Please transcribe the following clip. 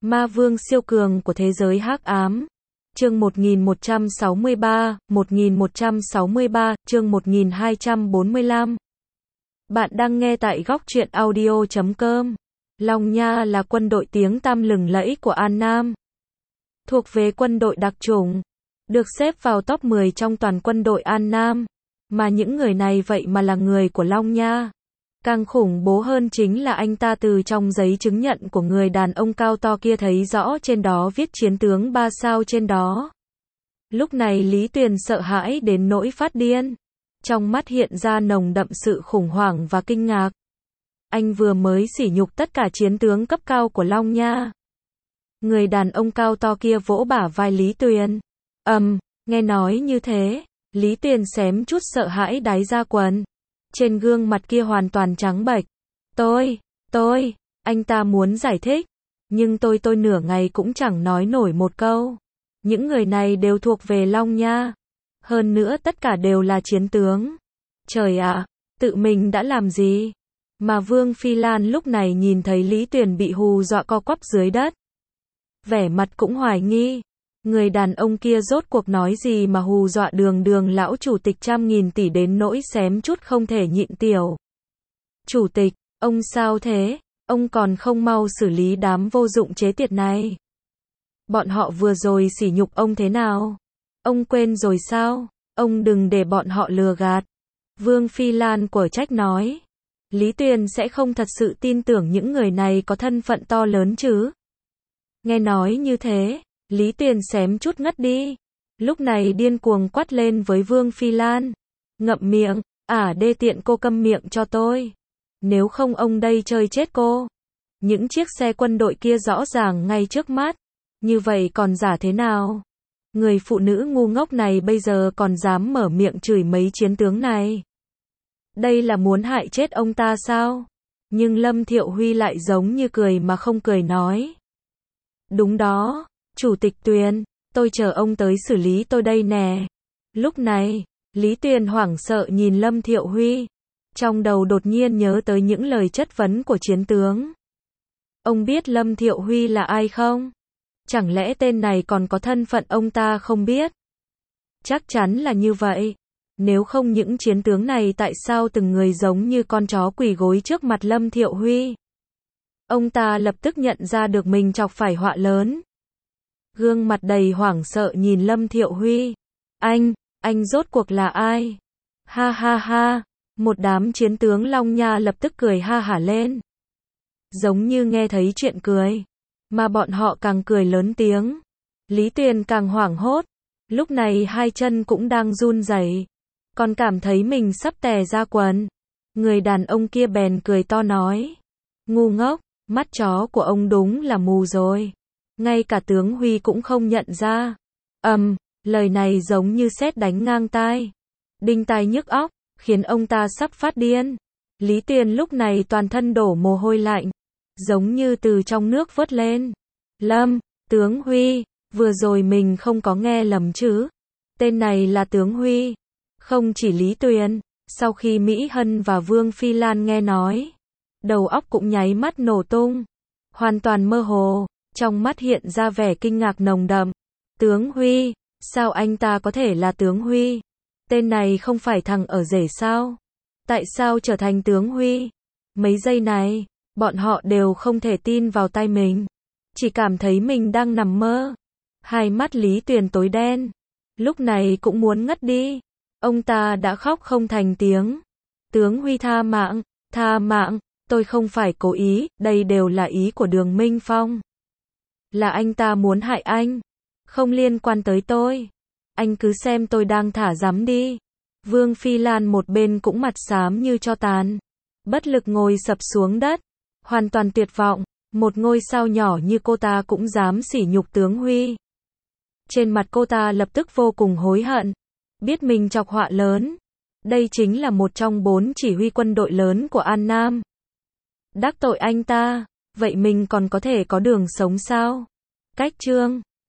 Ma vương siêu cường của thế giới hắc ám. Chương 1163, chương 1245. Bạn đang nghe tại góc truyện audio.com. Long Nha là quân đội tiếng tăm lừng lẫy của An Nam. Thuộc về quân đội đặc chủng, được xếp vào top 10 trong toàn quân đội An Nam. Mà những người này vậy mà là người của Long Nha. Càng khủng bố hơn chính là anh ta từ trong giấy chứng nhận của người đàn ông cao to kia thấy rõ trên đó viết chiến tướng 3 sao trên đó. Lúc này Lý Tuyền sợ hãi đến nỗi phát điên. Trong mắt hiện ra nồng đậm sự khủng hoảng và kinh ngạc. Anh vừa mới sỉ nhục tất cả chiến tướng cấp cao của Long Nha. Người đàn ông cao to kia vỗ bả vai Lý Tuyền. Nghe nói như thế, Lý Tuyền xém chút sợ hãi đáy da quần. Trên gương mặt kia hoàn toàn trắng bệch. Anh ta muốn giải thích. Nhưng tôi nửa ngày cũng chẳng nói nổi một câu. Những người này đều thuộc về Long Nha. Hơn nữa tất cả đều là chiến tướng. Trời ạ, tự mình đã làm gì? Mà Vương Phi Lan lúc này nhìn thấy Lý Tuyền bị hù dọa co quắp dưới đất. Vẻ mặt cũng hoài nghi. Người đàn ông kia rốt cuộc nói gì mà hù dọa đường lão chủ tịch trăm nghìn tỷ đến nỗi xém chút không thể nhịn tiểu. Chủ tịch, ông sao thế? Ông còn không mau xử lý đám vô dụng chế tiệt này. Bọn họ vừa rồi sỉ nhục ông thế nào? Ông quên rồi sao? Ông đừng để bọn họ lừa gạt. Vương Phi Lan quở trách nói. Lý Tuyền sẽ không thật sự tin tưởng những người này có thân phận to lớn chứ? Nghe nói như thế, Lý Tuyền xém chút ngất đi. Lúc này điên cuồng quát lên với Vương Phi Lan. Ngậm miệng, đê tiện cô câm miệng cho tôi. Nếu không ông đây chơi chết cô. Những chiếc xe quân đội kia rõ ràng ngay trước mắt. Như vậy còn giả thế nào? Người phụ nữ ngu ngốc này bây giờ còn dám mở miệng chửi mấy chiến tướng này. Đây là muốn hại chết ông ta sao? Nhưng Lâm Thiệu Huy lại giống như cười mà không cười nói. Đúng đó, Chủ tịch Tuyền, tôi chờ ông tới xử lý tôi đây nè. Lúc này, Lý Tuyền hoảng sợ nhìn Lâm Thiệu Huy. Trong đầu đột nhiên nhớ tới những lời chất vấn của chiến tướng. Ông biết Lâm Thiệu Huy là ai không? Chẳng lẽ tên này còn có thân phận ông ta không biết? Chắc chắn là như vậy. Nếu không những chiến tướng này tại sao từng người giống như con chó quỳ gối trước mặt Lâm Thiệu Huy? Ông ta lập tức nhận ra được mình chọc phải họa lớn. Gương mặt đầy hoảng sợ nhìn Lâm Thiệu Huy. Anh rốt cuộc là ai? Ha ha ha, một đám chiến tướng Long Nha lập tức cười ha hả lên. Giống như nghe thấy chuyện cười. Mà bọn họ càng cười lớn tiếng. Lý Tuyền càng hoảng hốt. Lúc này hai chân cũng đang run rẩy, còn cảm thấy mình sắp tè ra quần. Người đàn ông kia bèn cười to nói. Ngu ngốc, mắt chó của ông đúng là mù rồi. Ngay cả tướng Huy cũng không nhận ra. Lời này giống như sét đánh ngang tai. Đinh tai nhức óc, khiến ông ta sắp phát điên. Lý Tuyền lúc này toàn thân đổ mồ hôi lạnh. Giống như từ trong nước vớt lên. Tướng Huy, vừa rồi mình không có nghe lầm chứ? Tên này là tướng Huy. Không chỉ Lý Tuyền, sau khi Mỹ Hân và Vương Phi Lan nghe nói, đầu óc cũng nháy mắt nổ tung. Hoàn toàn mơ hồ, trong mắt hiện ra vẻ kinh ngạc nồng đậm. Tướng Huy, sao anh ta có thể là tướng Huy? Tên này không phải thằng ở rể sao? Tại sao trở thành tướng Huy? Mấy giây này, bọn họ đều không thể tin vào tai mình. Chỉ cảm thấy mình đang nằm mơ. Hai mắt Lý Tuyền tối đen. Lúc này cũng muốn ngất đi. Ông ta đã khóc không thành tiếng. Tướng Huy tha mạng, tôi không phải cố ý, đây đều là ý của Đường Minh Phong. Là anh ta muốn hại anh. Không liên quan tới tôi. Anh cứ xem tôi đang thả rắm đi. Vương Phi Lan một bên cũng mặt xám như tro tàn. Bất lực ngồi sập xuống đất. Hoàn toàn tuyệt vọng. Một ngôi sao nhỏ như cô ta cũng dám sỉ nhục tướng Huy. Trên mặt cô ta lập tức vô cùng hối hận. Biết mình chọc họa lớn. Đây chính là một trong 4 chỉ huy quân đội lớn của An Nam. Đắc tội anh ta, vậy mình còn có thể có đường sống sao? Cách chương